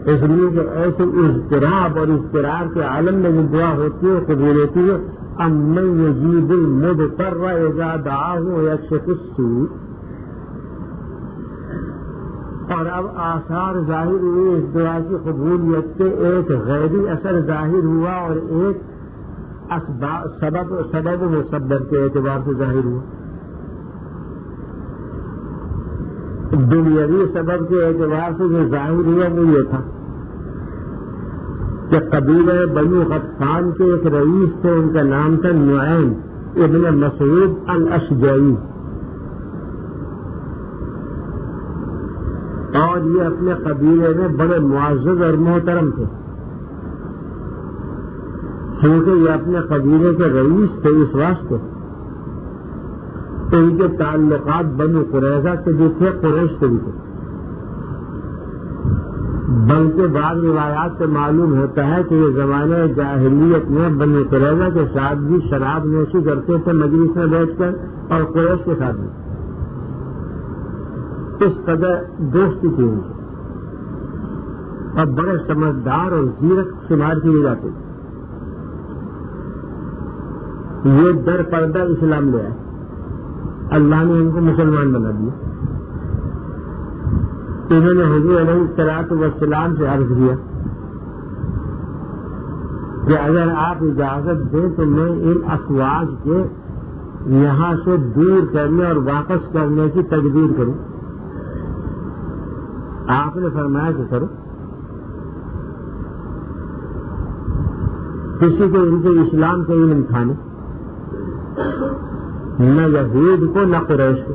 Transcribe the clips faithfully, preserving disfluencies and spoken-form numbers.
اس لیے کہ ایسے اضطراب اور اضطرار کے عالم میں جو دعا ہوتی ہے قبول ہوتی ہے امن یجیب المضطر اذا دعاہ ویکشف السوء. اور اب آثار ظاہر ہوئے اس دعا کی قبولیت کے، ایک غیبی اثر ظاہر ہوا اور ایک اسباب سبب سبب و مسبب کے اعتبار سے ظاہر ہوا. دنیاوی سبب کے اعتبار سے جو ظاہر ہوا وہ یہ تھا کہ قبیلہ بنو غطفان کے ایک رئیس تھے، ان کا نام تھا نعیم ابن مسعود الاشجعی، اور یہ اپنے قبیلے میں بڑے معزز اور محترم تھے. کیونکہ یہ اپنے قبیلے کے رئیس تھے، اس واسطے ان کے تعلقات بنو قریظہ سے بھی تھے، قریش سے بھی تھے. بلکہ بعض روایات سے معلوم ہوتا ہے کہ یہ زمانے جاہلیت میں بنو قریظہ کے ساتھ بھی شراب نوشی کرتے تھے مجلس میں بیٹھ کر، اور قریش کے ساتھ بھی. اس قدر دوستی تھی ان کی، اور بڑے سمجھدار اور زیرک شمار کیے جاتے تھے. یہ در پردہ اسلام لے آئے، اللہ نے ان کو مسلمان بنا دیا. انہوں نے حضور علیہ الصلوۃ والسلام سے عرض کیا کہ اگر آپ اجازت دیں تو میں ان افواج کے یہاں سے دور کرنے اور واپس کرنے کی تدبیر کروں. آپ نے فرمایا کہ کرو. کسی کو ان کے اسلام کا علم تھا نہیں، نہ یہود کو نہ قریش کو.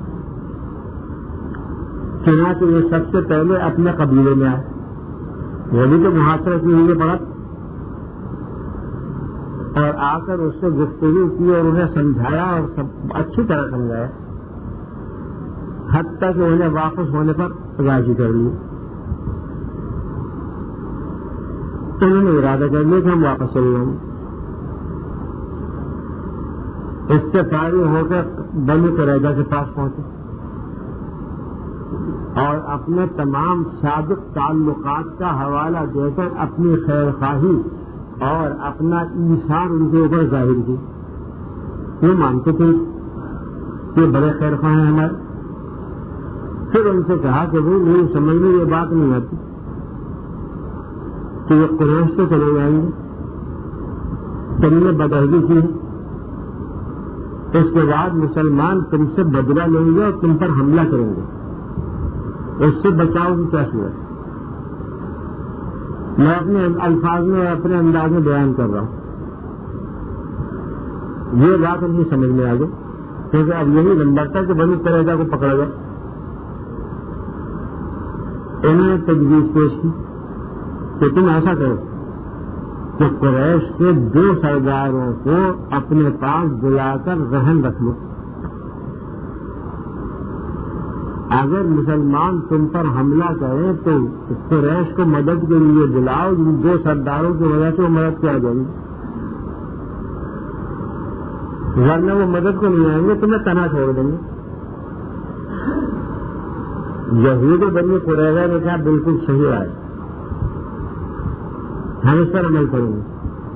چنانچہ یہ سب سے پہلے اپنے قبیلے میں آئے، وہ بھی تو محاصرہ کی ہوئی پڑا، اور آ کر اس سے گفتگو کی اور انہیں سمجھایا اور سب اچھی طرح سمجھایا، حتیٰ کہ انہیں واپس ہونے پر راضی کر لیا. انہوں نے ارادہ کر لیا کہ ہم واپس چلے جائیں گے. اس سے فارغ ہو کر بنو قریظہ کے پاس پہنچے اور اپنے تمام سابق تعلقات کا حوالہ دے کر اپنی خیر خواہی اور اپنا ایثار ان کے اوپر ظاہر کی. یہ مانتے تھے کہ بڑے خیر خواہ ہیں ہمارے. پھر ان سے کہا کہ وہ میری سمجھ میں یہ بات نہیں آتی کہ وہ قریش سے چلے جائیں گے، تم نے بدعہدی کی، اس کے بعد مسلمان تم سے بدلہ لیں گے اور تم پر حملہ کریں گے، اس سے بچاؤ کی کیا صورت ہے؟ میں اپنے الفاظ میں اور اپنے انداز میں بیان کر رہا ہوں. یہ بات ان کی سمجھ میں آ گئی، کیونکہ اب یہی نمبر تھا کہ بنو قریظہ کو پکڑا گیا. انہوں نے تجویز پیش کی کہ تم ایسا کرو کہ قریش کے دو سرداروں کو اپنے پاس بلا کر رہن رکھ لو. اگر مسلمان تم پر حملہ کریں تو قریش کو مدد کے لیے بلاؤ، جن دو سرداروں کی وجہ سے وہ مدد کیا جائے گی، ورنہ وہ مدد کو نہیں آئیں گے، تمہیں تنہا چھوڑ دیں گے. یہود بنی قریظہ نے کہا بالکل صحیح آئے، ہم اس پر عمل کریں گے.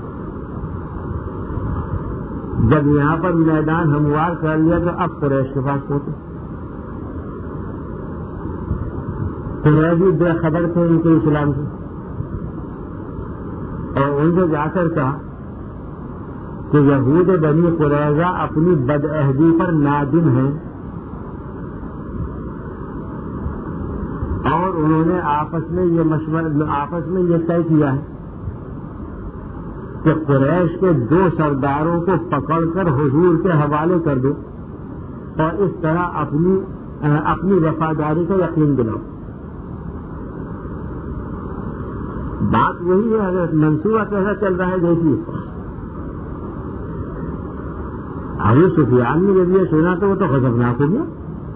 جب یہاں پر میدان ہموار کر لیا تو اب قریش کے پاس پہنچے. قریشی بے خبر تھے ان کے اسلام سے، اور ان سے جا کر کہا کہ یہود بنی قریظہ اپنی بدعہدی پر نادم ہیں، اور انہوں نے آپس میں یہ مشورہ آپس میں یہ طے کیا ہے کہ قریش کے دو سرداروں کو پکڑ کر حضور کے حوالے کر دو اور اس طرح اپنی اپنی وفاداری کا یقین دلاؤ. بات وہی ہے، اگر منصوبہ کیسا چل رہا ہے دیکھیے. ابو سفیان نے جب یہ سنا تو وہ تو غضبناک ہو گیا،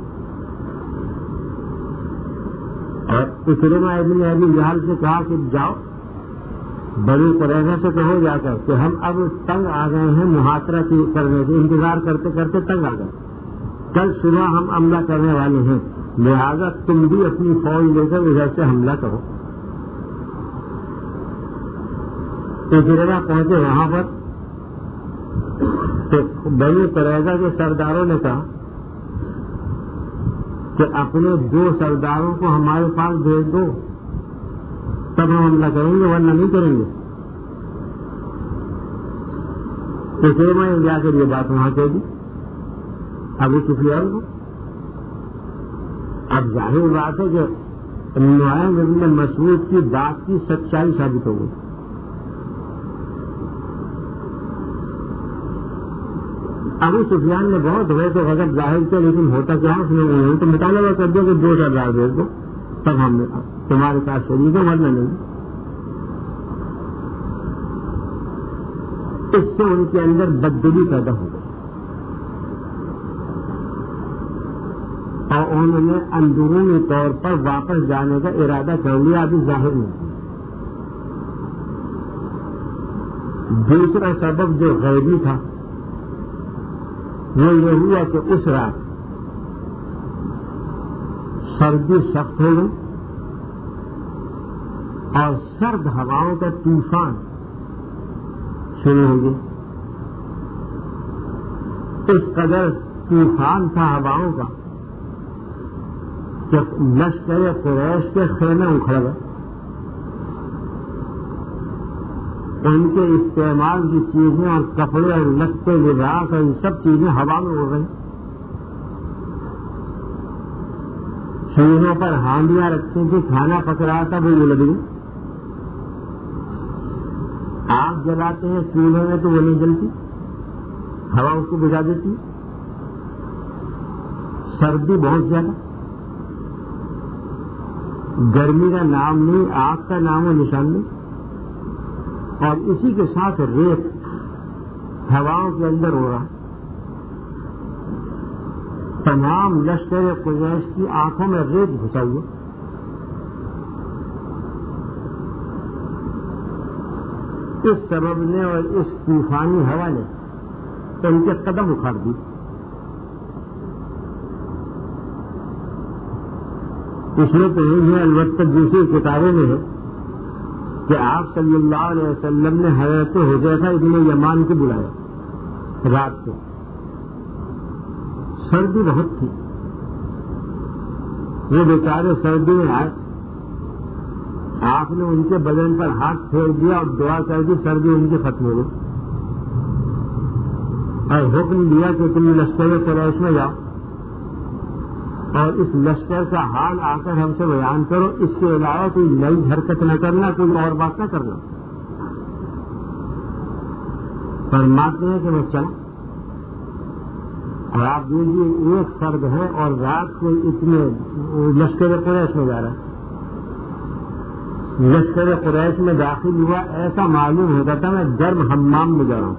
اور اکرمہ ابن ابی جہل سے کہا کہ جاؤ بنی قریظہ سے کہو جا کر کہ ہم اب تنگ آ گئے ہیں محاصرہ کی کرنے سے، انتظار کرتے کرتے تنگ آ گئے، کل صبح ہم حملہ کرنے والے ہیں، لہذا تم بھی اپنی فوج لے کر ادھر سے حملہ کرو. اجرا پہنچے وہاں پر تو بنی قریظہ کے سرداروں نے کہا کہ اپنے دو سرداروں کو ہمارے پاس بھیج دو تب ہم حملہ کریں گے ورنہ نہیں کریں گے. تو پھر میں جا کر یہ بات وہاں کہہ دی ابو سفیان کو. اب ظاہر بات ہے کہ نعیم ابن مسعود کی بات کی سچائی ثابت ہو گئی. ابو سفیان نے بہت ہوئے تو غضب ظاہر کیا لیکن ہوتا کیا اس نے انہوں تو مطالبہ کر دیا کہ دو سردار بھیج دو تب ہم نے تمہارے ساتھ شریک ہے ورنہ نہیں. اس سے ان کے اندر بددلی پیدا ہو گئی اور انہوں نے اندرونی طور پر واپس جانے کا ارادہ کر لیا. ابھی ظاہر نہیں. دوسرا سبب جو غیبی تھا وہ یہ ہوا کہ اس رات سردی سخت ہو گئی اور سرد ہواؤں کا طوفان شروع ہو گیا. اس قدر طوفان تھا ہواؤں کا کہ لشکر قریش کے خیمے اکھڑ گئے. ان کے استعمال کی چیزیں اور کپڑے اور لتے لباس اور ان سب چیزیں ہوا میں اڑ گئی. چولہوں پر ہانڈیاں رکھی تھی کھانا پک رہا تھا وہ یہ لگی. آگ جلاتے ہیں چولہے میں تو وہ نہیں جلتی ہوا اس کو بجھا دیتی. سردی بہت زیادہ گرمی کا نام نہیں آگ کا نام و نشان نہیں. اور اسی کے ساتھ ریت ہواؤں کے اندر ہو رہا. تمام لشکر قریش کی آنکھوں میں ریت گھسا ہوا. اس سبب نے اور اس طوفانی ہوا نے ان کے قدم اکھاڑ دی. اس میں تو نہیں ہے البتہ دوسری کتابوں میں ہے کہ آپ صلی اللہ علیہ وسلم نے حضرت حذیفہ ابن یمان کو بلایا رات کو. سردی بہت تھی. وہ بیچارے سردی میں آئے. آپ نے ان کے بدن پر ہاتھ پھیر دیا اور دعا کر دی. سردی ان کی ختم ہو گئی اور حکم دیا کہ تم لشکر قریش میں جاؤ اور اس لشکر کا حال آ کر ہم سے بیان کرو. اس کے علاوہ کوئی نئی حرکت نہ کرنا کوئی اور بات نہ کرنا. فرماتے ہیں کہ میں چلا اور آپ دیکھیے ایک فرد ہے اور رات کو اتنے لشکر قریش میں جا رہا ہے. لشکر قریش میں داخل ہوا ایسا معلوم ہوتا تھا میں گرم حمام میں جا رہا ہوں.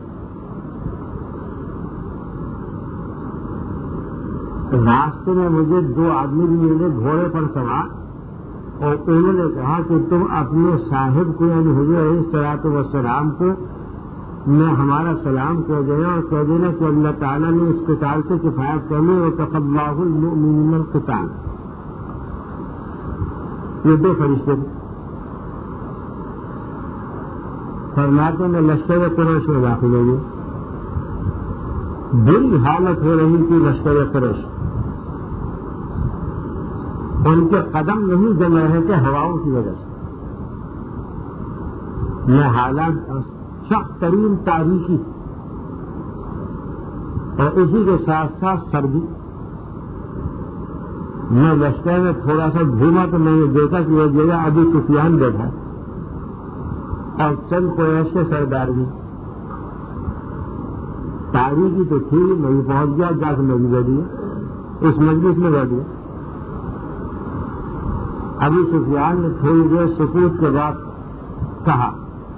راستے میں مجھے دو آدمی بھی ملے گھوڑے پر سوار اور انہوں نے کہا کہ تم اپنے صاحب کو یعنی حضور علیہ الصلوۃ والسلام کو میں ہمارا سلام کہہ دینا اور کہہ دینا کہ اللہ تعالیٰ نے اس قتال سے کفایت کر لی اور تقبل المؤمنین القتال. یہ دو فرشتے فرماتے میں لشکر قریش میں داخل ہو گئے. بری حالت ہو رہی تھی لشکر قریش. ان کے قدم نہیں جم رہے تھے ہواؤں کی وجہ سے. یہ حالات سخت ترین تاریخی اور اسی کے ساتھ ساتھ سردی. میں لشکر میں تھوڑا سا گھوما تو میں نے دیکھا کہ وہ جگہ ابو سفیان بیٹھا اور چند قریش کے سردار بھی. تاریخی تو تھی میں پہنچ گیا جا کے میں بھی بیٹھ گیا اس مجلس میں بیٹھ گیا. ابو سفیان نے تھوڑی دیر سکوت کے بعد کہا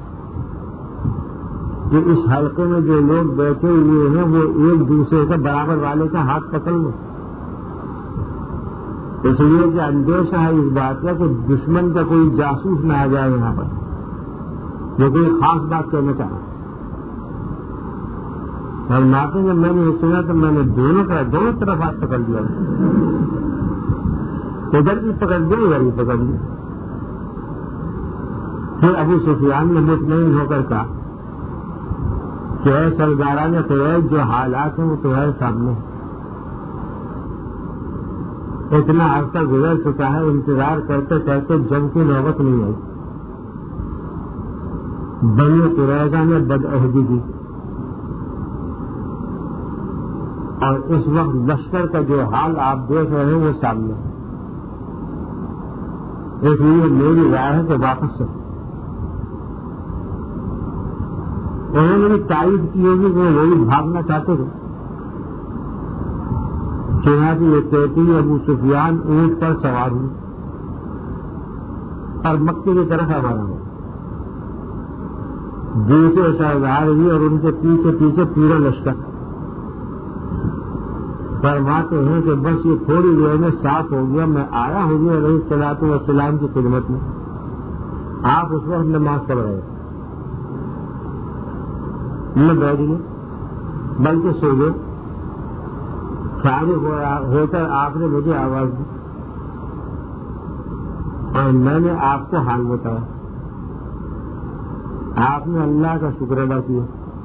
کہ اس حلقے میں جو لوگ بیٹھے ہوئے ہیں وہ ایک دوسرے کے برابر والے کا ہاتھ پکڑ لیں. اس لیے کہ اندیشہ ہے اس بات کا کہ دشمن کا کوئی جاسوس نہ آ جائے یہاں پر جو کوئی خاص بات کہنا چاہا. اور ناطے جب میں نے سنا تو میں نے دونوں کا دونوں طرف ہاتھ پکڑ دیا. ادھر بھی پکڑ دیا ادھر بھی پکڑ دیا. پھر ابو سفیان نے مطمئن ہو کر کہا کہ اے سرداران قریش، جو حالات ہیں وہ تمہارے سامنے ہیں، اتنا عرصہ گزر چکا ہے، انتظار کرتے کرتے جنگ کی نوبت نہیں آئی، بنی قریظہ نے بدعہدی کی، اور اس وقت لشکر کا جو حال آپ دیکھ رہے ہیں وہ سامنے ہے، اس لیے میری رائے ہے کہ واپس سے انہوں نے بھی تائید کی ہوگی کہ وہ وہی بھاگنا چاہتے تھے، چنانچہ یہ کہتی ہے ابو سفیان اونٹ پر سوار ہوئی اور مکے کی طرف ہمارا ہو، دوسرے سردار ہوئی اور ان کے پیچھے پیچھے پورا لشکر۔ فرماتے ہیں کہ بس یہ تھوڑی دیر میں صاف ہو گیا، میں آیا ہوں گی علیہ الصلوۃ والسلام کی خدمت میں، آپ اس وقت نماز پڑھ رہے نہ بیٹھ گئے بلکہ سو گئے، فارغ ہو کر آپ نے مجھے آواز دی اور میں نے آپ کو حال بتایا، آپ نے اللہ کا شکر ادا کیا۔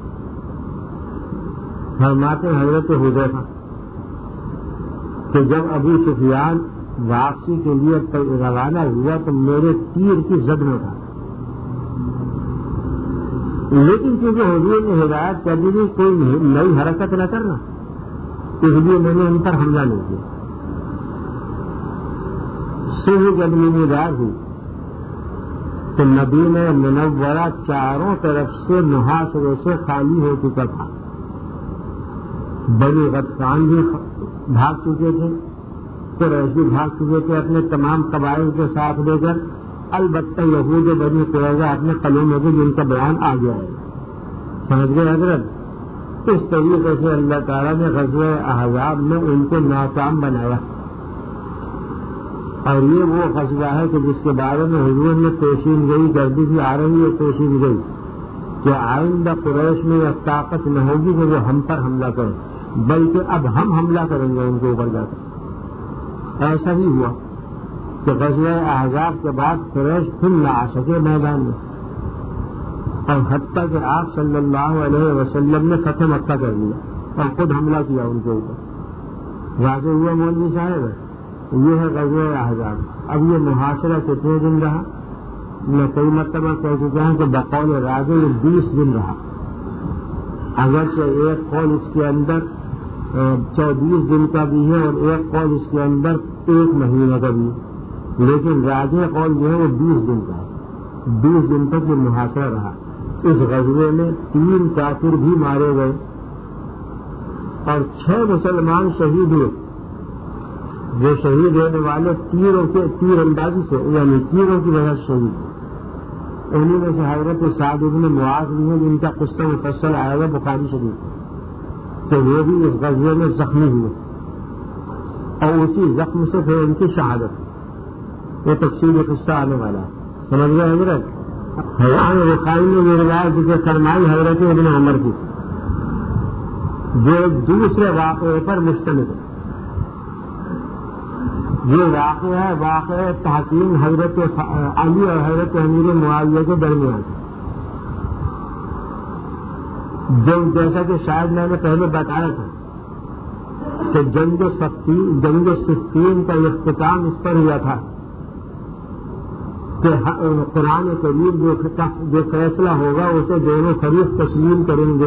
فرماتے حضرت حذیفہ کہ جب ابو سفیان واپسی کے لیے روانہ ہوا تو میرے تیر کی زد میں تھا، لیکن کیونکہ حضور نے ہدایت کر دی کوئی نئی حرکت نہ کرنا، اس لیے میں نے ان پر حملہ نہیں کیا۔ صبح جب نمودار ہوئی تو مدینہ منورہ چاروں طرف سے محاصرے سے خالی ہو چکا تھا، بنی غطفان بھی بھاگ چکے تھے، قریش بھی بھاگ چکے تھے اپنے تمام قبائل کے ساتھ لے کر، البتہ یہود بنی قریظہ اپنے قلعوں میں بھی جن کا بیان آ گیا ہے، سمجھ گئے حضرت۔ اس طریقے سے اللہ تعالیٰ نے غزوہ احزاب میں ان کو ناکام بنایا، اور یہ وہ غزوہ ہے کہ جس کے بارے میں حضور نے پیشین گئی کر دی تھی، آ رہی ہے پیشین گئی کہ آئندہ قریش میں یہ طاقت نہ ہوگی کہ وہ ہم پر حملہ کریں، بلکہ اب ہم حملہ کریں گے ان کے اوپر جا کر۔ ایسا ہی ہوا کہ غزوہ احزاب کے بعد قریش پھر نہ آ سکے میدان میں، اور حتیٰ کہ آپ صلی اللہ علیہ وسلم نے فتح مکہ کر دیا اور خود حملہ کیا ان کے اوپر۔ واضح ہوا مولوی صاحب، یہ ہے غزوہ احزاب۔ اب یہ محاصرہ کتنے دن رہا؟ میں کئی مرتبہ کہہ چکا ہوں کہ بقول راجع یہ بیس دن رہا، اگرچہ ایک قول اس کے اندر چوبیس دن کا بھی ہے اور ایک قول اس کے اندر ایک مہینے کا بھی ہے، لیکن راجع قول جو ہے وہ بیس دن کا ہے۔ بیس دن تک یہ محاصرہ رہا۔ اس غزوے میں تین کافر بھی مارے گئے اور چھ مسلمان شہید ہوئے۔ جو شہید ہونے والے تیروں کے تیر اندازی سے یعنی تیروں کی وجہ سے شہید ہوئے، انہیں میں سے حضرت سعد بن معاذ بھی ہیں جن کا قصہ مفصل آیا ہے بخاری شریف، تو وہ بھی اس غزوے میں زخمی ہوئے اور اسی زخم سے پھر ان کی شہادت، یہ تفصیل قصہ آنے والا ہے، سمجھ گئے حضرت۔ حیان رقائی نے یہ روایت ذکر فرمائی حضرت ابن عمر کی، جو دوسرے واقعے پر مشتمل ہے۔ یہ واقعہ ہے واقعہ تحکیم حضرت علی اور حضرت امیر معاویہ کے درمیان، جو جیسا کہ شاید میں نے پہلے بتایا تھا کہ جنگ صفین جنگ صفین کا اختتام اس پر ہوا تھا کہ قرآن کریم جو فیصلہ ہوگا اسے دونوں فریق تسلیم کریں گے۔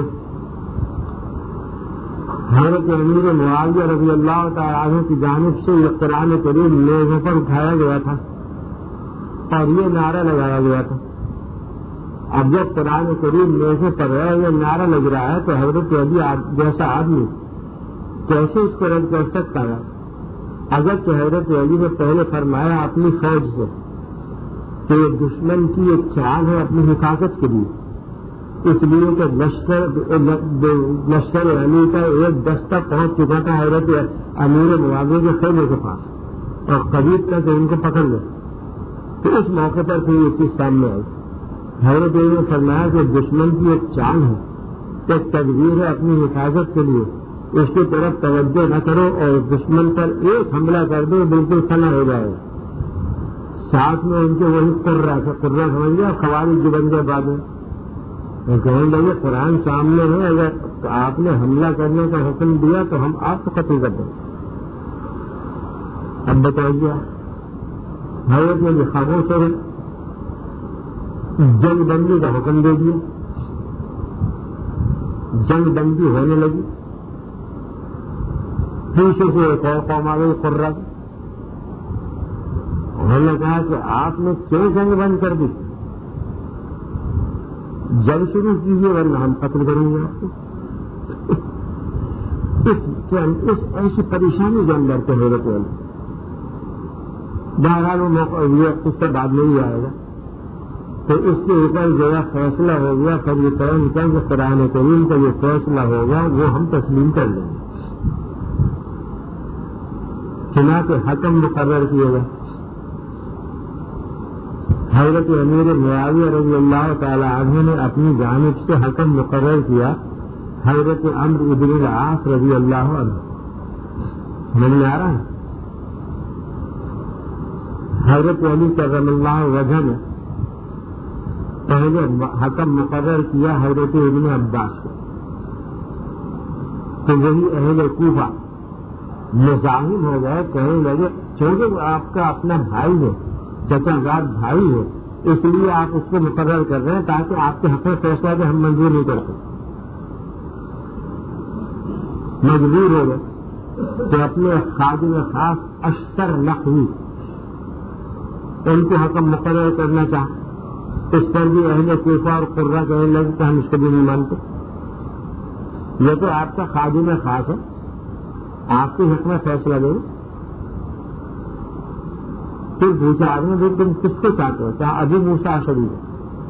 حضرت امیر معاویہ رضی اللہ تعالیٰ عنہ کی جانب سے یہ قرآن کریم میزوں پر اٹھایا گیا تھا اور یہ نعرہ لگایا گیا تھا۔ اب جب قرآن کریم میزوں پر ہے یہ نعرہ لگ رہا ہے تو حضرت علی جیسا آدمی کیسے اس کو رد کر سکتا ہے؟ اگرچہ حضرت علی نے پہلے فرمایا اپنی فوج سے کہ یہ دشمن کی ایک چال ہے اپنی حفاظت کے لیے، اس لیے کہ لشکر لشکر علی کا ایک دستہ پہنچ چکا تھا حضرت امیر معاویہ کے خیمے کے پاس اور قریب تک ان کو پکڑ لے، تو اس موقع پر پھر یہ چیز سامنے آئی۔ حضرت علی نے فرمایا کہ دشمن کی ایک چال ہے، ایک تدبیر ہے اپنی حفاظت کے لیے، اس کی طرف توجہ نہ کرو اور دشمن پر ایک حملہ کر دو بالکل فنا ہو جائے گا۔ ساتھ میں ان کے وہی قرہ تھے، قرہ سمجھ گیا، خوارج جو بن گئے بعد میں کہنے لگے قرآن سامنے ہے، اگر آپ نے حملہ کرنے کا حکم دیا تو ہم آپ کو قتل کر دیں۔ اب بتائیے حضرت نے خاموش ہو جنگ بندی کا حکم دے دیا، جنگ بندی ہونے لگی، پیچھے سے ایک اور قوم آ گئی قرہ کی، انہوں نے کہا کہ آپ نے کیوں جنگ بند کر دی؟ جنگ شروع کیجیے ورنہ ہم قتل کریں گے آپ کو۔ اس, اس ایسی پریشانی کے اندر کے حضرت والے بہرحال وہ موقع یہ اس سے بعد میں ہی آئے گا، تو اس کے اوپر جو ہے فیصلہ ہو گیا، پھر یہ قرآن کا کہ قرآن کریم کا یہ فیصلہ ہوگا وہ ہم تسلیم کر لیں گے، چنانچہ حکم مقرر کیے گا۔ حضرت امیر معاویہ رضی اللہ تعالی عنہ نے اپنی جانب سے حکم مقرر کیا، حضرت عمرو بن العاص رضی اللہ عنہ ملنے آ رہا ہے، حضرت علی کرم اللہ وجہ نے پہلے حکم مقرر کیا حضرت ابن عباس کو، تو وہی اہل کوفہ مزاحم ہو گئے، کہنے لگے چونکہ وہ آپ کا اپنا بھائی ہے، چچا زاد بھائی ہے، اس لیے آپ اس کو مقرر کر رہے ہیں تاکہ آپ کے حق میں فیصلہ کہ ہم منظور نہیں کرتے۔ مجبور ہو گئے کہ اپنے خادم خاص اشتر نقوی ان کو حکم مقرر کرنا چاہ، اس پر بھی اہل کوفہ اور قرہ کہنے لگے کہ ہم اس کو بھی نہیں مانتے، یہ تو آپ کا خادم خاص ہے، آپ کے حق میں فیصلہ دیں۔ پھر پوچھا آدمی بھی تم کس کو چاہتے ہو؟ کیا ابھی موسیٰ اشعری ہے؟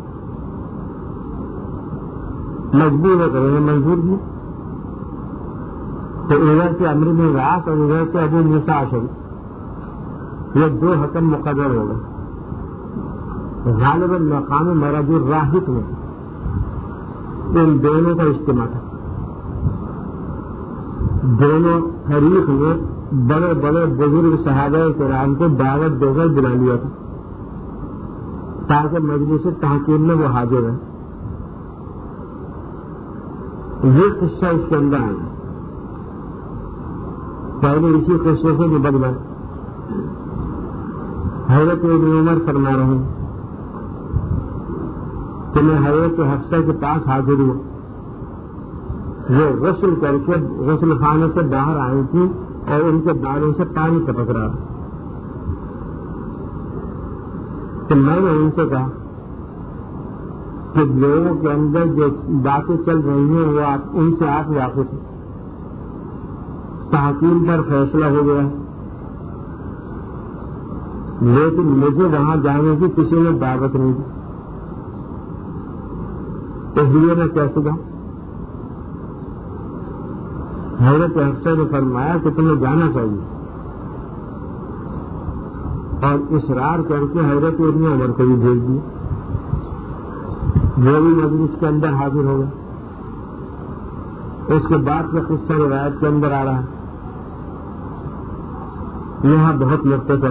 مجبور ہو کریں منظور بھی، تو ادھر سے عمرو بن العاص اور ادھر سے ابو موسیٰ اشعری، یہ دو حکم مقرر ہو گئے۔ غالباً مقام مرج الراہب میں ان دونوں کا اجتماع تھا، دونوں فریق میں بڑے بڑے بزرگ صحابہ کرام کو دعوت دے کر بلا لیا تھا تاکہ مجلس تحقیق میں وہ حاضر ہیں۔ یہ قصہ اس کے اندر آیا، پہلے اسی قصے سے نبٹ گئے۔ حضرت ابن عمر فرما رہے ہیں کہ میں حضرت حفصہ کے پاس حاضر ہوں، وہ غسل کر کے غسل خانے سے باہر آئی تھی اور ان کے بالوں سے پانی ٹپک رہا تھا، تو میں نے ان سے کہا کہ لوگوں کے اندر جو باتیں چل رہی ہیں وہ آپ ان سے آپ واقف ہیں، تحقیق پر فیصلہ ہو گیا، لیکن مجھے وہاں جانے کی کسی نے دعوت نہیں دی، اس لیے میں کیسے جاؤں؟ حضرت حفصہ نے فرمایا کہ تمہیں جانا چاہیے، اور اصرار کر کے حضرت ابن عمر کو بھی بھیج دیا، وہ بھی مجلس کے اندر حاضر ہو گئے۔ اس کے بعد کا قصہ روایت کے اندر آ رہا ہے، یہاں بہت مختصر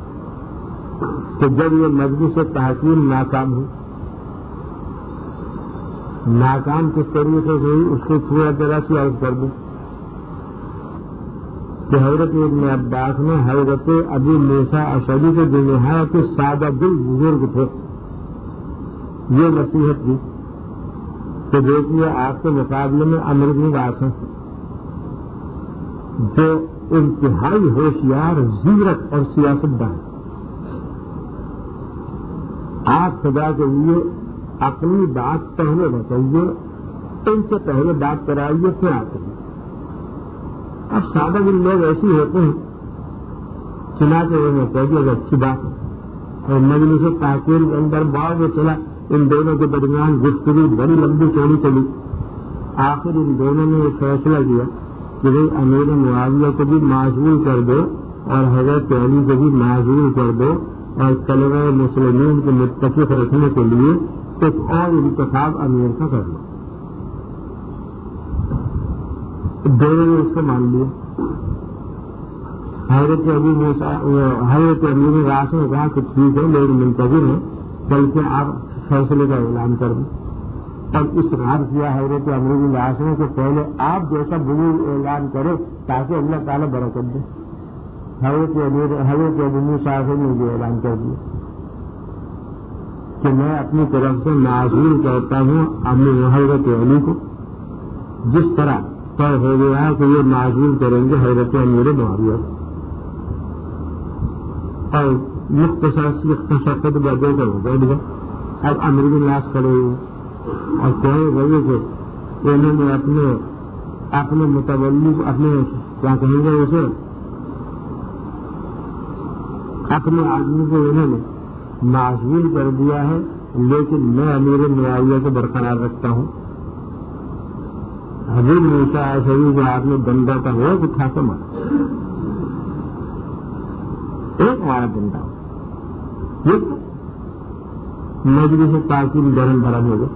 کہ جب یہ مجلس تحقیق ناکام ہوئی، ناکام کس طریقے سے ہوئی اس کو پورا طرح سے عرض کر دوں کہ حضرت ابن عباس نے حضرت ابو موسیٰ اشعری کے جو نہایت سادہ دل بزرگ تھے یہ نصیحت دی کہ دیکھیے آپ کے مقابلے میں عمرو بن العاص ہیں جو انتہائی ہوشیار، زیرک اور سیاستدان، آپ خدا کے لیے اپنی بات پہلے بتائیے، ان سے پہلے بات کرائیے پھر آتے ہیں۔ اب سادہ دل لوگ ایسے ہوتے ہیں، چنانچہ انہوں نے کہہ دیا اچھی بات ہے، اور مجلس تحقیق کے اندر بعد وہ چلا، ان دونوں کے درمیان گفتگو بڑی لمبی چوڑی چلی، آخر ان دونوں نے یہ فیصلہ کیا کہ بھائی امیر معاویہ کو بھی معزول کر دو اور حضرت علی کو بھی معزول کر دو، اور کلمہ مسلمین کو متفق رکھنے کے لیے ایک اور انتخاب امیر کا کر لو۔ دونوں نے اس کو مان لیا، حضرت ابو موسیٰ حضرت امیر راس نے کہا کہ ٹھیک ہے لوگ منتظر ہیں، بلکہ آپ فیصلے کا اعلان کر دیں، اور اصرار کیا حضرت امیر راس نے کہ پہلے آپ جیسا بزرگ اعلان کرے تاکہ اللہ تعالیٰ برکت دے۔ حضرت امیر حضرت ابو موسیٰ نے یہ اعلان کر دیا کہ میں اپنی طرف سے معذور کرتا ہوں امی حضرت علی کو، جس طرح طے ہو گیا ہے کہ یہ معذور کریں گے حضرت امیر معاویہ، اور مختصر سی اختصار خطبہ دے کر وہ بیٹھ گئے۔ اب امر بن العاص کھڑے ہوئے اور کہے گئے کہ انہوں نے اپنے اپنے متولی اپنے کیا کہیں گے اسے اپنے آدمی کو انہوں نے معذور کر دیا ہے، لیکن میں امیر معاویہ کو برقرار رکھتا ہوں۔ حضور موسیٰ علیہ جو آپ نے ڈنڈا کا ہوا اٹھا کے مارا، ایک ہمارا ڈنڈا مجلس سے تاکہ گرم بھرم ہو گئے،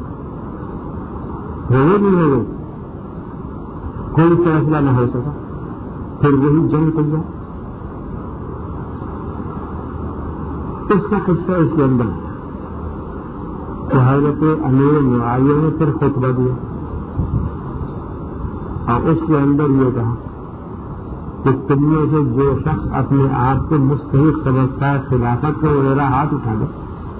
ہو نہیں ہو گئے، کوئی فیصلہ نہ ہو سکا، پھر وہی جنگ کر گیا۔ اس کا قصہ اس کے اندر کہ حضرت امیر معاویہ نے پھر خطبہ دیا اور اس کے اندر یہ کہا کہ تم میں سے جو شخص اپنے آپ کو مستحق سمجھتا ہے خلافت کو میرا ہاتھ اٹھا دے،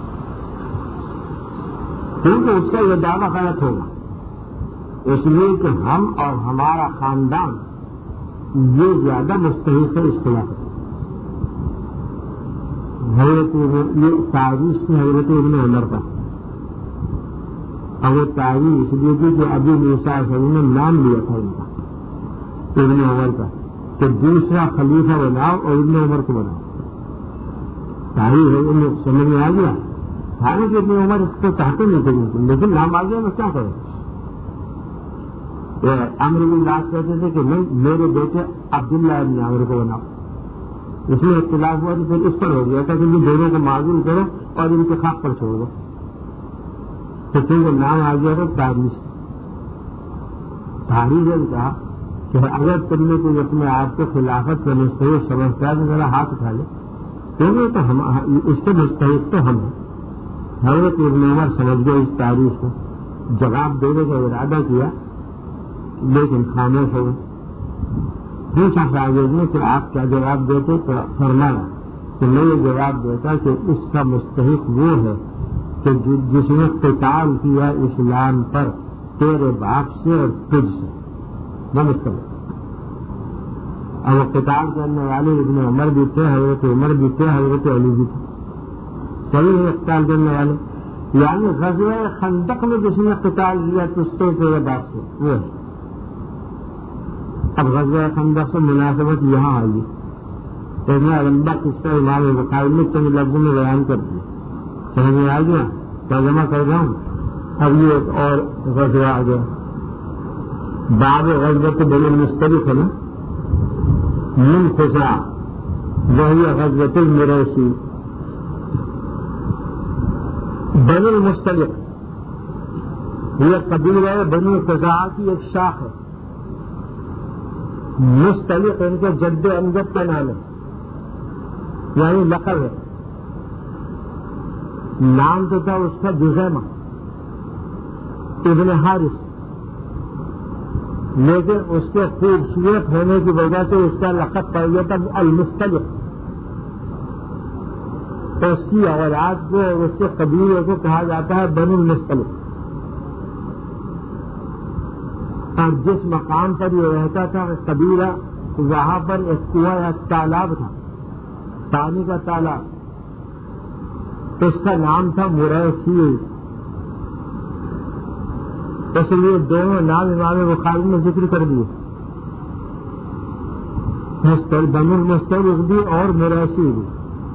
کیونکہ اس کا یہ دعویٰ غلط ہوگا، اس لیے کہ ہم اور ہمارا خاندان یہ زیادہ مستحق ہے اس خلافت۔ حضرت یہ تاریخ سے حضرت ابن عمر کا، اور وہ تاریخ اس لیے تھی کہ ابو موسیٰ نے نام لیا تھا ان کا ابن عمر کا کہ دوسرا خلیفہ بناؤ اور ابن عمر کو بناؤ۔ تاریخ ہے انہیں سمجھ میں آ گیا، حالانکہ ابن عمر اس کو چاہتے نہیں تھے، لیکن نام آ گیا میں کیا کریں۔ عمر بن العاص کہتے تھے کہ نہیں، میرے بیٹے عبداللہ ابن عمر کو بناؤ۔ اس میں اختلاف ہوا تو پھر اس پر ہو گیا تھا کہ یہ دونوں کو معذور کرو اور انتخاب پر چھوڑ دو، تو چونکہ نام آ گیا تھا تاریخ تاریخ نے کہا کہ اگر تم نے کوئی اپنے آپ کو خلافت کا مستحق سمجھتا ہے تو ذرا ہاتھ اٹھا لے، کیونکہ تو ہم اس سے مستحق تو ہم ہیں۔ حضرت ابن عمر سمجھ گئے اس تاریخ کو، جواب دینے کا ارادہ کیا لیکن خاموش ہو گئے۔ پوچھا شاگرد نے کہ آپ کیا جواب دیتے، تو فرمایا کہ میں یہ جواب دیتا کہ اس کا مستحق وہ ہے کہ جس نے قتال کیا اسلام پر تیرے باپ سے اور تجھ سے، وہ مستحق۔ اور وہ قتال کرنے والے ابن عمر بھی تھے، حضرت عمر بھی تھے، حضرت علی بھی تھے، سبھی قتال کرنے والے۔ یعنی غزوہ خندق میں جس نے قتال کیا تجھ سے تیرے باپ سے، وہ ہے۔ اب غزوہ خندق سے مناسبت یہاں آئی تو میں لمبا قصہ امام بخاری نے چند لفظوں میں بیان کر دیا، سمجھ میں آ گیا، ترجمہ کر رہا ہوں۔ اب یہ ایک اور غزوہ آ گیا، باب غزوۃ بنی المصطلق ہے نا، منخزع وہی غزوۃ المریسی۔ بنی المصطلق یہ قبیلہ بنی خزاعہ کی ایک شاخ ہے۔ مستلق ان کے جد امجد کا نام ہے، یعنی لقب ہے، نام تو تھا اس کا جزیمہ ابن حارث، لیکن اس کے خوبصورت ہونے کی وجہ سے اس کا لقب پڑ گیا تھا المستلق۔ تو اس کی اولاد کو اس کے قبیلے کو کہا جاتا ہے بنو المستلق۔ اور جس مقام پر یہ رہتا تھا قبیلہ، وہاں پر ایک کنواں یا تالاب تھا، پانی کا تالاب، اس کا نام تھا مریسی۔ اس لیے دونوں نام امام بخاری نے ذکر کر دیے، بنو المستلق بھی اور مریسی بھی۔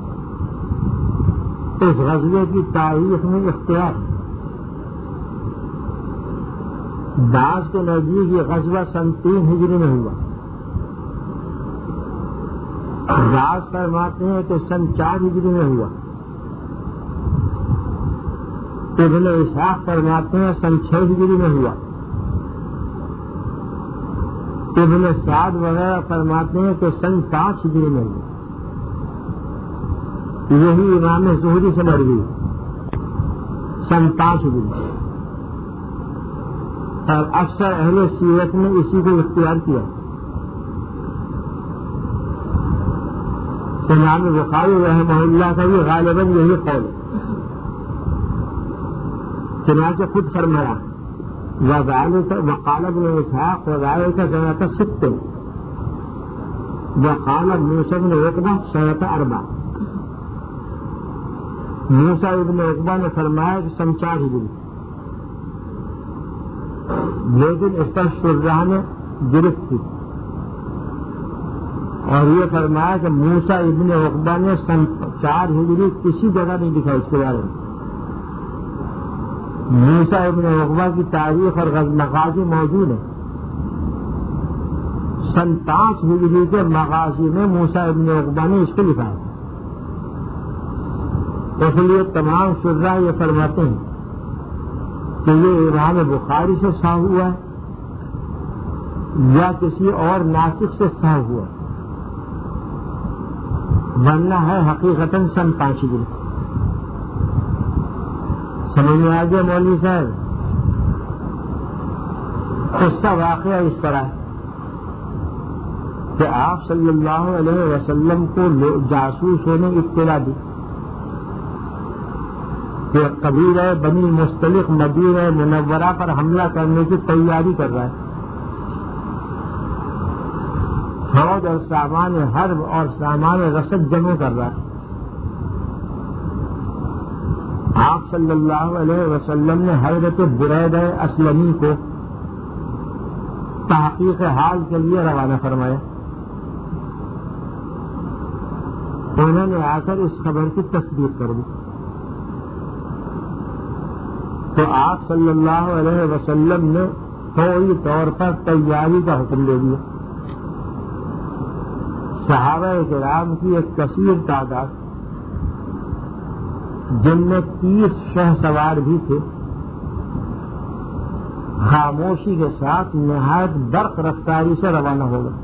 اس غزوے کی تاریخ میں اختیار ہے۔ بعض کے نزدیک یہ غزوہ سن تین ہجری میں ہوا، بعض فرماتے ہیں کہ سن چار ہجری میں ہوا، ابن اسحاق فرماتے ہیں سن چھ ہجری میں ہوا، ابن سعد وغیرہ فرماتے ہیں کہ سن پانچ ہجری میں یہی امام زہری سے مروی سن پانچ ہجری، اور اکثر اہل سیرت نے اسی کو اختیار کیا۔ امام بخاری رحمہ اللہ کا بھی غالباً یہی قول ہے، چنانچہ خود فرمایا وقال ابن اسحاق وذلك سنة ست وقال موسى بن عقبہ سنة اربع۔ موسیٰ ابن عقبہ نے فرمایا کہ سن چار ہجری، لیکن اس پر شرح نے گرفت کی، اور یہ فرمایا کہ موسیٰ ابن عقبہ نے سن چار ہجری کسی جگہ نہیں لکھا اس کے بارے میں۔ موسیٰ ابن عقبہ کی تاریخ اور مغازی موجود ہے، سن پانچ ہجری کے مغازی میں موسیٰ ابن عقبہ نے اس کو لکھا ہے۔ اس لیے تمام شرح یہ فرماتے ہیں کہ یہ امام بخاری سے صحیح ہوا ہے یا کسی اور ناسخ سے صحیح ہوا ہے، ورنہ ہے حقیقتاً سن پانچ ہجری۔ سمجھ میں آ گیا مولوی صاحب؟ اس کا واقعہ اس طرح ہے کہ آپ صلی اللہ علیہ وسلم کو جاسوسوں نے اطلاع دی کہ قبیلہ بنی مستلق مدینہ منورہ پر حملہ کرنے کی تیاری کر رہا ہے، فوج اور سامان حرب اور سامان رسد جمع کر رہا ہے۔ آپ صلی اللہ علیہ وسلم نے حضرت بریدہ اسلمی کو تحقیق حال کے لیے روانہ فرمایا۔ انہوں نے آ کر اس خبر کی تصدیق کر دی تو آپ صلی اللہ علیہ وسلم نے فوری طور پر تیاری کا حکم دے دیا۔ صحابہ کرام کی ایک کثیر تعداد جن میں تیس شہ سوار بھی تھے، خاموشی کے ساتھ نہایت برق رفتاری سے روانہ ہو گئے۔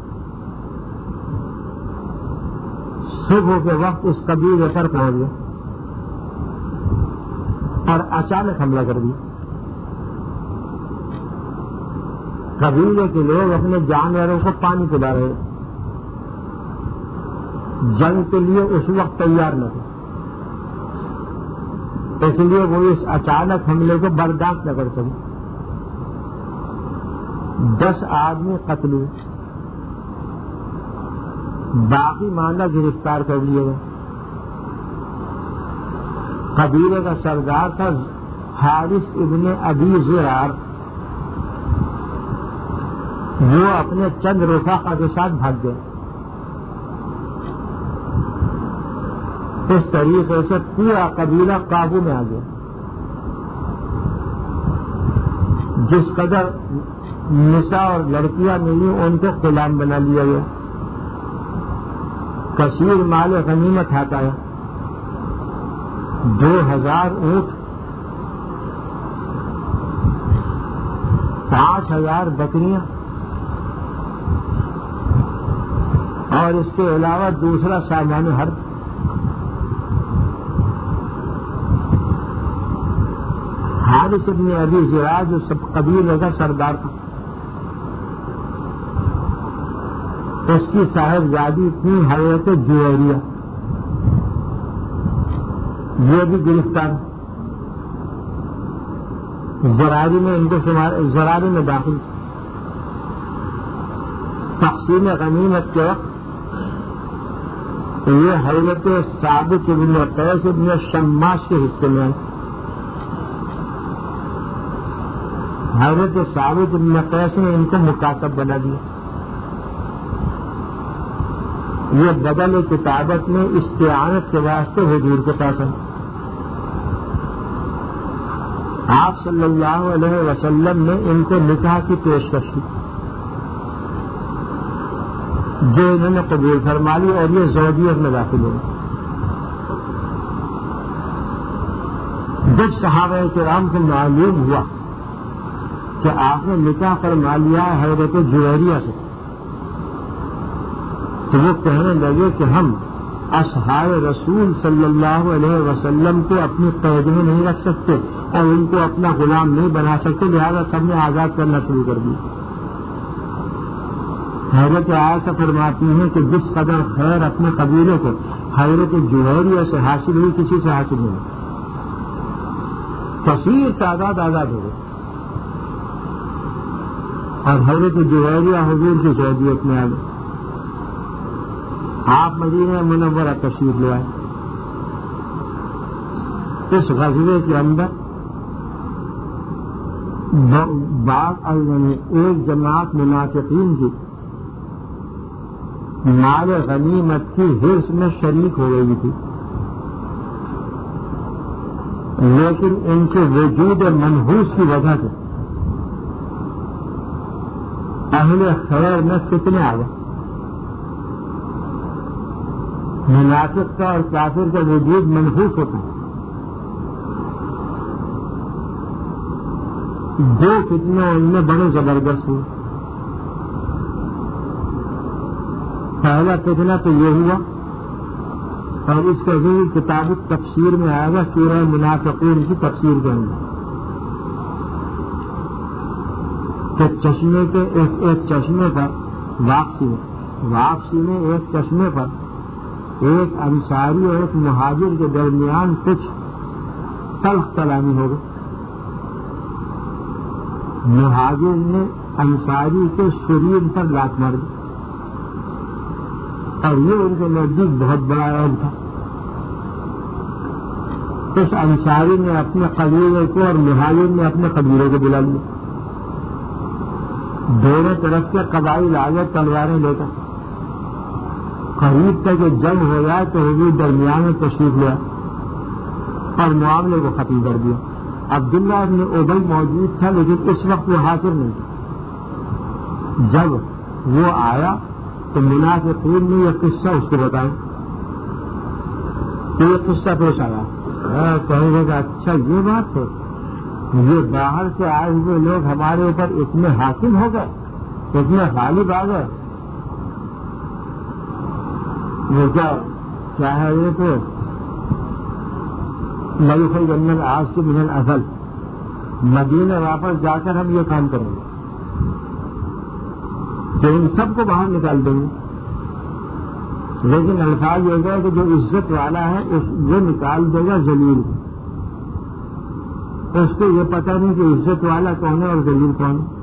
صبح کے وقت اس قبیلے پر پہنچ گئے اور اچانک حملہ کر دیا۔ قبیلے کے لوگ اپنے جانوروں کو پانی پلا رہے، جنگ کے لیے اس وقت تیار نہ تھے، اس لیے وہ اس اچانک حملے کو برداشت نہ کر سکے۔ دس آدمی قتل ہوئے، باقی ماندہ گرفتار کر لیے گئے۔ قبیلے کا سردار تھا حارث ابن ابی زرار، وہ اپنے چند رفاقہ کے ساتھ بھاگ گئے۔ اس طریقے سے پورا قبیلہ قابو میں آ گیا۔ جس قدر نساء اور لڑکیاں ملی ان کو غلام بنا لیا گیا۔ کثیر مال غنیمت ہاتھ آیا، دو ہزار اونٹ، پانچ ہزار بکریاں اور اس کے علاوہ دوسرا سامان حرب۔ حارث ابن ابی زرار جو سب قبیلے کا سردار تھا، اس کی صاحبزادی تھی حضرت جویریہ، یہ بھی گرفتار، زراری میں ان کو زراری میں داخل۔ تقسیم غنیمت کے وقت یہ حضرت ثابت ابن قیس ابن شماس کے حصے میں آئے۔ حضرت ثابت ابن قیس نے ان کو مکاتب بنا دیا۔ یہ بدل کتابت میں استعانت کے واسطے حضور کے پاس ہے۔ آپ صلی اللہ علیہ وسلم نے ان کو نکاح کی پیشکش کی جو انہوں نے قبول فرما لی اور یہ زوجیت میں داخل ہوئے۔ جب صحابہ کرام کو معلوم ہوا کہ آپ نے نکاح فرما لیا حضرت جویریہ سے، تو وہ کہنے لگے کہ ہم اصحاب رسول صلی اللہ علیہ وسلم کو اپنی قید میں نہیں رکھ سکتے اور ان کو اپنا غلام نہیں بنا سکتے، لہذا سب نے آزاد کرنا شروع کر دیا۔ حضرت عائشہ فرماتی ہیں کہ جس قدر خیر اپنے قبیلے کو حضرت جوہریہ سے حاصل ہوئی کسی سے حاصل نہیں، کثیر تعداد آزاد ہو گئی، اور حضرت جوہریہ حضور کی سعودیت میں آ گئی۔ آپ مدینہ منورہ تشریف لے آئے۔ اس غزوے کے اندر بعض ایک جماعت منافقین کی مال غنیمت کی حرص میں شریک ہو گئی تھی، لیکن ان کے وجود منحوس کی وجہ سے اہل خیر میں فتنے آ گئے۔ منافق کا اور کافر کا وجود منحوس ہوتا ہے۔ دو فتنے ان میں بڑے زبردست ہوئے۔ پہلا فتنہ تو یہ ہوا، اور اس کا ذکر کتاب تفسیر میں آئے گا، سورہ منافقین کی تفسیر کے اندر، کہ چشمے کے ایک ایک چشمے پر واپسی میں واپسی میں ایک چشمے پر ایک انصاری اور ایک مہاجر کے درمیان کچھ تلخ کلامی ہو گئی۔ مہاجر نے انصاری کے شریر پر لات مار دی، اور یہ ان کے نزدیک بہت بڑا عیب تھا۔ اس انصاری نے اپنے قبیلے کو اور مہاجر نے اپنے قبیلے کو بلا لیا۔ دونوں طرف کے قبائل آگے تلواریں لے کر قریب تک جنگ ہو جائے تو حضور درمیان میں تشریف لیا اور معاملے کو ختم کر دیا۔ عبداللہ ابن ابی موجود تھا، لیکن اس وقت وہ حاضر نہیں تھا۔ جب وہ آیا تو منافقین نے یہ قصہ اس کو بتایا، تو یہ قصہ پیش آیا۔ کہیں گے کہ اچھا یہ بات ہے، یہ باہر سے آئے ہوئے لوگ ہمارے اوپر اتنے حاکم ہو گئے، اتنے غالب آ گئے۔ وہ کیا کیا ہے یہ تو ملک الجنت آج کے من الاصل، مدینہ واپس جا کر ہم یہ کام کریں گے کہ ان سب کو باہر نکال دیں گے، لیکن الفاظ یہ گئے کہ جو عزت والا ہے اس وہ نکال دے گا ذلیل، اس کو یہ پتہ نہیں کہ عزت والا کون ہے اور ذلیل کون ہے۔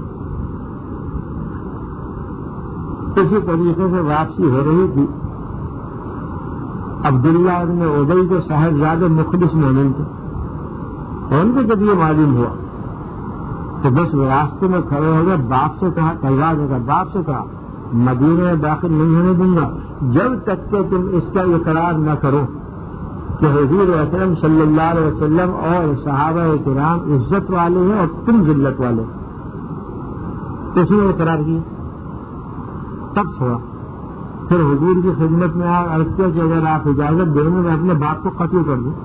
اسی طریقے سے واپسی ہو رہی تھی۔ عبداللہ ابن ابی کے صاحبزادے مخلص مومن تھے، ان کو جب یہ معلوم ہوا تو بس راستے میں کھڑے ہو گئے، باپ سے کہا، تلوار نے کہا، باپ سے کہا مدینے میں داخل نہیں ہونے دوں گا جب تک کہ تم اس کا اقرار نہ کرو کہ حضور اکرم صلی اللہ علیہ وسلم اور صحابہ کرام عزت والے ہیں اور تم ذلت والے۔ اس نے اقرار کیا، تب چھوڑا۔ پھر حضور کی خدمت میں آ عرض کیا کہ اگر آپ اجازت دیں گے میں اپنے باپ کو قتل کر دوں۔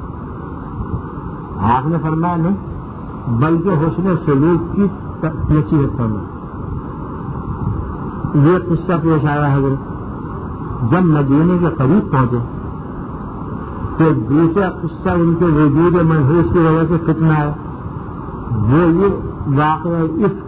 آپ نے فرمایا نہیں، بلکہ حسن سلوک کی نصیحت کرنا۔ یہ قصہ پیش آیا حضرت جب مدینے کے قریب پہنچے تو دوسرا قصہ ان کے وجود منحوس کی وجہ سے فتنہ ہے، وہ یہ واقعہ عشق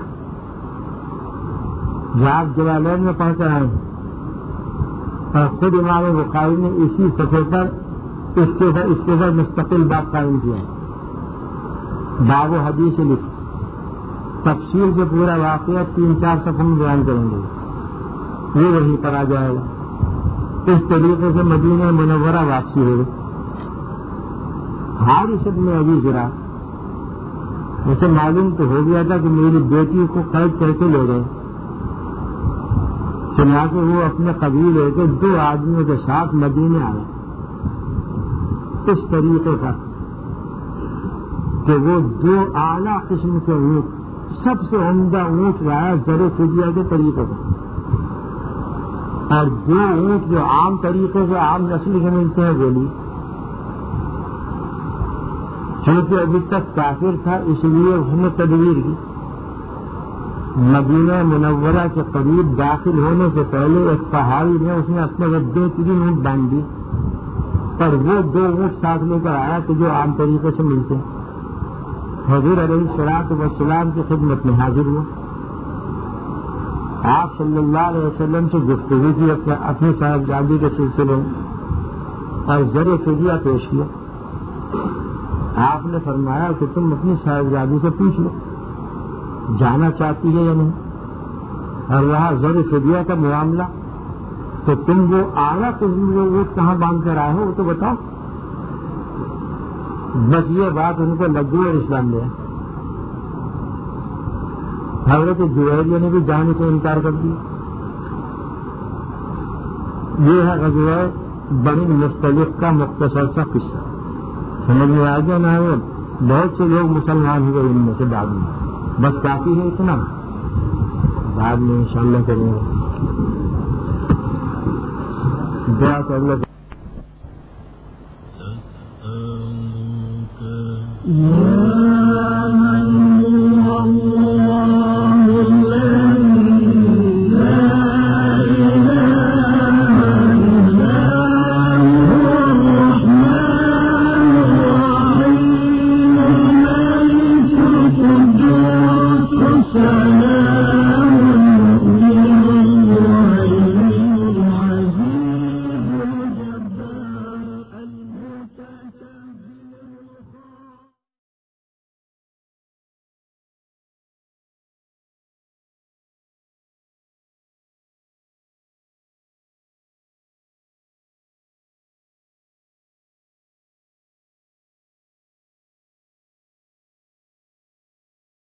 جو آپ جلالین میں پڑھ کر آئے ہیں، اور خود امام بخاری نے اسی صفحے پر اس کے اوپر اس کے اوپر مستقل بات قائم کیا، باب و حدیث لکھ تفصیل سے پورا واقعہ تین چار صفحوں میں بیان کریں گے، وہ وہیں پر آ جائے گا۔ اس طریقے سے مدینہ منورہ واپسی ہو گئی۔ حارث ابن ابی ذرا اسے معلوم تو ہو گیا تھا کہ میری بیٹی کو قید کر کے لے گئے، چنانچہ وہ اپنے قبیلے کے دو آدمیوں کے ساتھ مدینے آئے اس طریقے کا کہ وہ دو اعلیٰ قسم کے اونٹ، سب سے عمدہ اونٹ لایا زر فدیہ کے طریقے کا، اور دو اونٹ جو عام طریقے سے عام نسل کے ملتے ہیں بولی، چونکہ ابھی تک کافر تھا اس لیے اس نے تدبیر کی مدینہ منورہ کے قریب داخل ہونے سے پہلے ایک پہاڑی نے اس نے اپنے وہ دو تین اونٹ باندھ دی، پر وہ دو اونٹ ساتھ لے کر آیا کہ جو عام طریقے سے ملتے ہیں۔ حضور علیہ الصلوۃ والسلام کی خدمت میں حاضر ہوا، آپ صلی اللہ علیہ وسلم سے گفتگو کی اپنی صاحبزادی کے سلسلے میں اور زر فدیہ پیش کیا۔ آپ نے فرمایا کہ تم اپنی صاحبزادی سے پوچھ لو جانا چاہتی ہے یا نہیں، اور وہاں زر فدیہ کا معاملہ تو تم وہ آیا تو وہ کہاں باندھ کر آئے ہو وہ تو بتاؤ۔ بس یہ بات ان کو لگ گئی اور اسلام لیا۔ حضرت جویریہ نے بھی جانے سے انکار کر دیا۔ یہ ہے غزوہ بنی مختلف کا مختصر سا قصہ، سمجھ میں آ گیا نا؟ بہت سے لوگ مسلمان ہوئے ان میں سے بعد میں، بس کافی ہے اتنا، بعد میں انشاءاللہ کریں گے۔ دعا کر لو۔